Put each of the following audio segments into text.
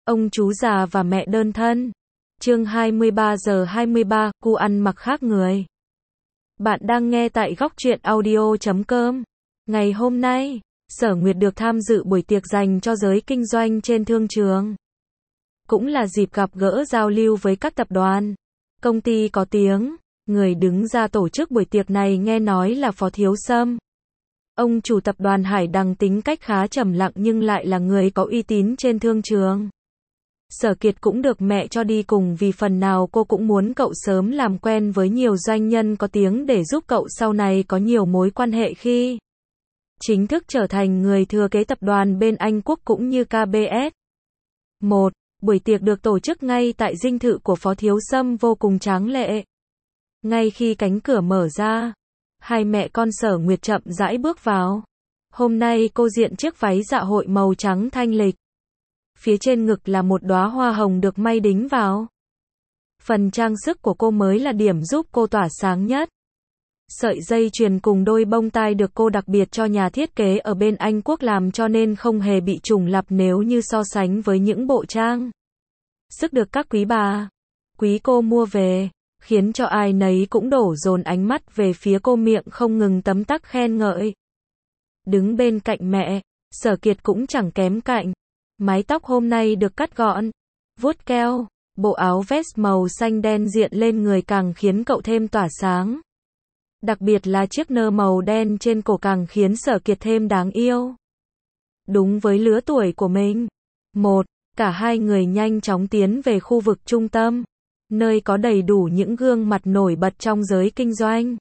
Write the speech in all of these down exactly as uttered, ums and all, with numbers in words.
Ông chú già và mẹ đơn thân. Chương hai mươi ba giờ hai mươi ba, cu ăn mặc khác người. Bạn đang nghe tại góc truyện audio chấm com. Ngày hôm nay, Sở Nguyệt được tham dự buổi tiệc dành cho giới kinh doanh trên thương trường. Cũng là dịp gặp gỡ giao lưu với các tập đoàn, công ty có tiếng. Người đứng ra tổ chức buổi tiệc này nghe nói là Phó Thiếu Sâm. Ông chủ tập đoàn Hải Đằng tính cách khá trầm lặng nhưng lại là người có uy tín trên thương trường. Sở Kiệt cũng được mẹ cho đi cùng vì phần nào cô cũng muốn cậu sớm làm quen với nhiều doanh nhân có tiếng để giúp cậu sau này có nhiều mối quan hệ khi chính thức trở thành người thừa kế tập đoàn bên Anh Quốc cũng như ca bê ét. một. Buổi tiệc được tổ chức ngay tại dinh thự của Phó Thiếu Sâm vô cùng tráng lệ. Ngay khi cánh cửa mở ra, hai mẹ con Sở Nguyệt chậm rãi bước vào. Hôm nay cô diện chiếc váy dạ hội màu trắng thanh lịch. Phía trên ngực là một đóa hoa hồng được may đính vào. Phần trang sức của cô mới là điểm giúp cô tỏa sáng nhất. Sợi dây chuyền cùng đôi bông tai được cô đặc biệt cho nhà thiết kế ở bên Anh Quốc làm cho nên không hề bị trùng lặp nếu như so sánh với những bộ trang sức được các quý bà, quý cô mua về, khiến cho ai nấy cũng đổ dồn ánh mắt về phía cô, miệng không ngừng tấm tắc khen ngợi. Đứng bên cạnh mẹ, Sở Kiệt cũng chẳng kém cạnh. Mái tóc hôm nay được cắt gọn, vuốt keo, bộ áo vest màu xanh đen diện lên người càng khiến cậu thêm tỏa sáng. Đặc biệt là chiếc nơ màu đen trên cổ càng khiến Sở Kiệt thêm đáng yêu. Đúng với lứa tuổi của mình. Một, cả hai người nhanh chóng tiến về khu vực trung tâm, nơi có đầy đủ những gương mặt nổi bật trong giới kinh doanh.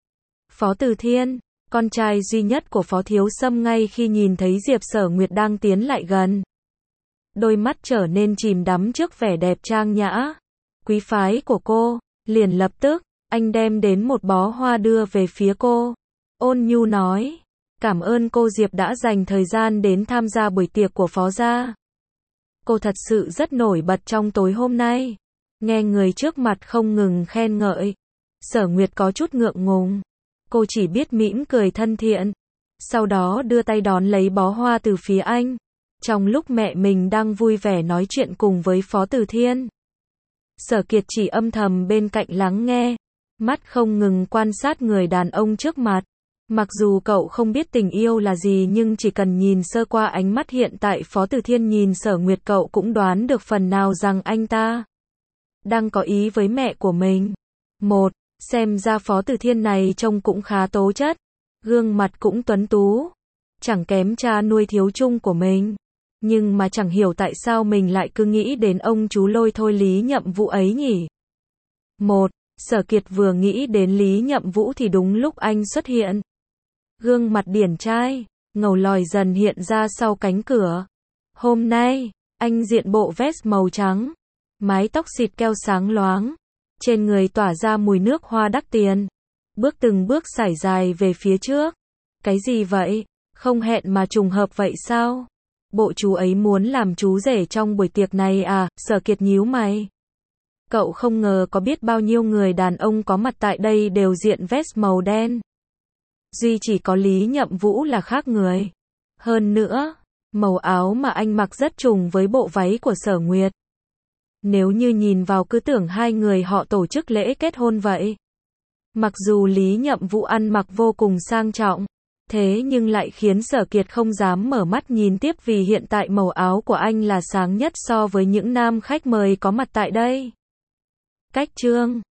Phó Từ Thiên, con trai duy nhất của Phó Thiếu Sâm, ngay khi nhìn thấy Diệp Sở Nguyệt đang tiến lại gần, đôi mắt trở nên chìm đắm trước vẻ đẹp trang nhã, quý phái của cô, liền lập tức, anh đem đến một bó hoa đưa về phía cô. Ôn nhu nói, cảm ơn cô Diệp đã dành thời gian đến tham gia buổi tiệc của Phó gia. Cô thật sự rất nổi bật trong tối hôm nay. Nghe người trước mặt không ngừng khen ngợi, Sở Nguyệt có chút ngượng ngùng. Cô chỉ biết mỉm cười thân thiện, sau đó đưa tay đón lấy bó hoa từ phía anh. Trong lúc mẹ mình đang vui vẻ nói chuyện cùng với Phó Từ Thiên, Sở Kiệt chỉ âm thầm bên cạnh lắng nghe, mắt không ngừng quan sát người đàn ông trước mặt. Mặc dù cậu không biết tình yêu là gì nhưng chỉ cần nhìn sơ qua ánh mắt hiện tại Phó Từ Thiên nhìn Sở Nguyệt, cậu cũng đoán được phần nào rằng anh ta đang có ý với mẹ của mình. Một, xem ra Phó Từ Thiên này trông cũng khá tố chất, gương mặt cũng tuấn tú, chẳng kém cha nuôi Thiếu Trung của mình. Nhưng mà chẳng hiểu tại sao mình lại cứ nghĩ đến ông chú lôi thôi Lý Nhậm Vũ ấy nhỉ. Một, Sở Kiệt vừa nghĩ đến Lý Nhậm Vũ thì đúng lúc anh xuất hiện. Gương mặt điển trai, ngầu lòi dần hiện ra sau cánh cửa. Hôm nay, anh diện bộ vest màu trắng, mái tóc xịt keo sáng loáng, trên người tỏa ra mùi nước hoa đắt tiền. Bước từng bước sải dài về phía trước. Cái gì vậy? Không hẹn mà trùng hợp vậy sao? Bộ chú ấy muốn làm chú rể trong buổi tiệc này à? Sở Kiệt nhíu mày. Cậu không ngờ có biết bao nhiêu người đàn ông có mặt tại đây đều diện vest màu đen. Duy chỉ có Lý Nhậm Vũ là khác người. Hơn nữa, màu áo mà anh mặc rất trùng với bộ váy của Sở Nguyệt. Nếu như nhìn vào cứ tưởng hai người họ tổ chức lễ kết hôn vậy. Mặc dù Lý Nhậm Vũ ăn mặc vô cùng sang trọng, thế nhưng lại khiến Sở Kiệt không dám mở mắt nhìn tiếp vì hiện tại màu áo của anh là sáng nhất so với những nam khách mời có mặt tại đây. Cách chương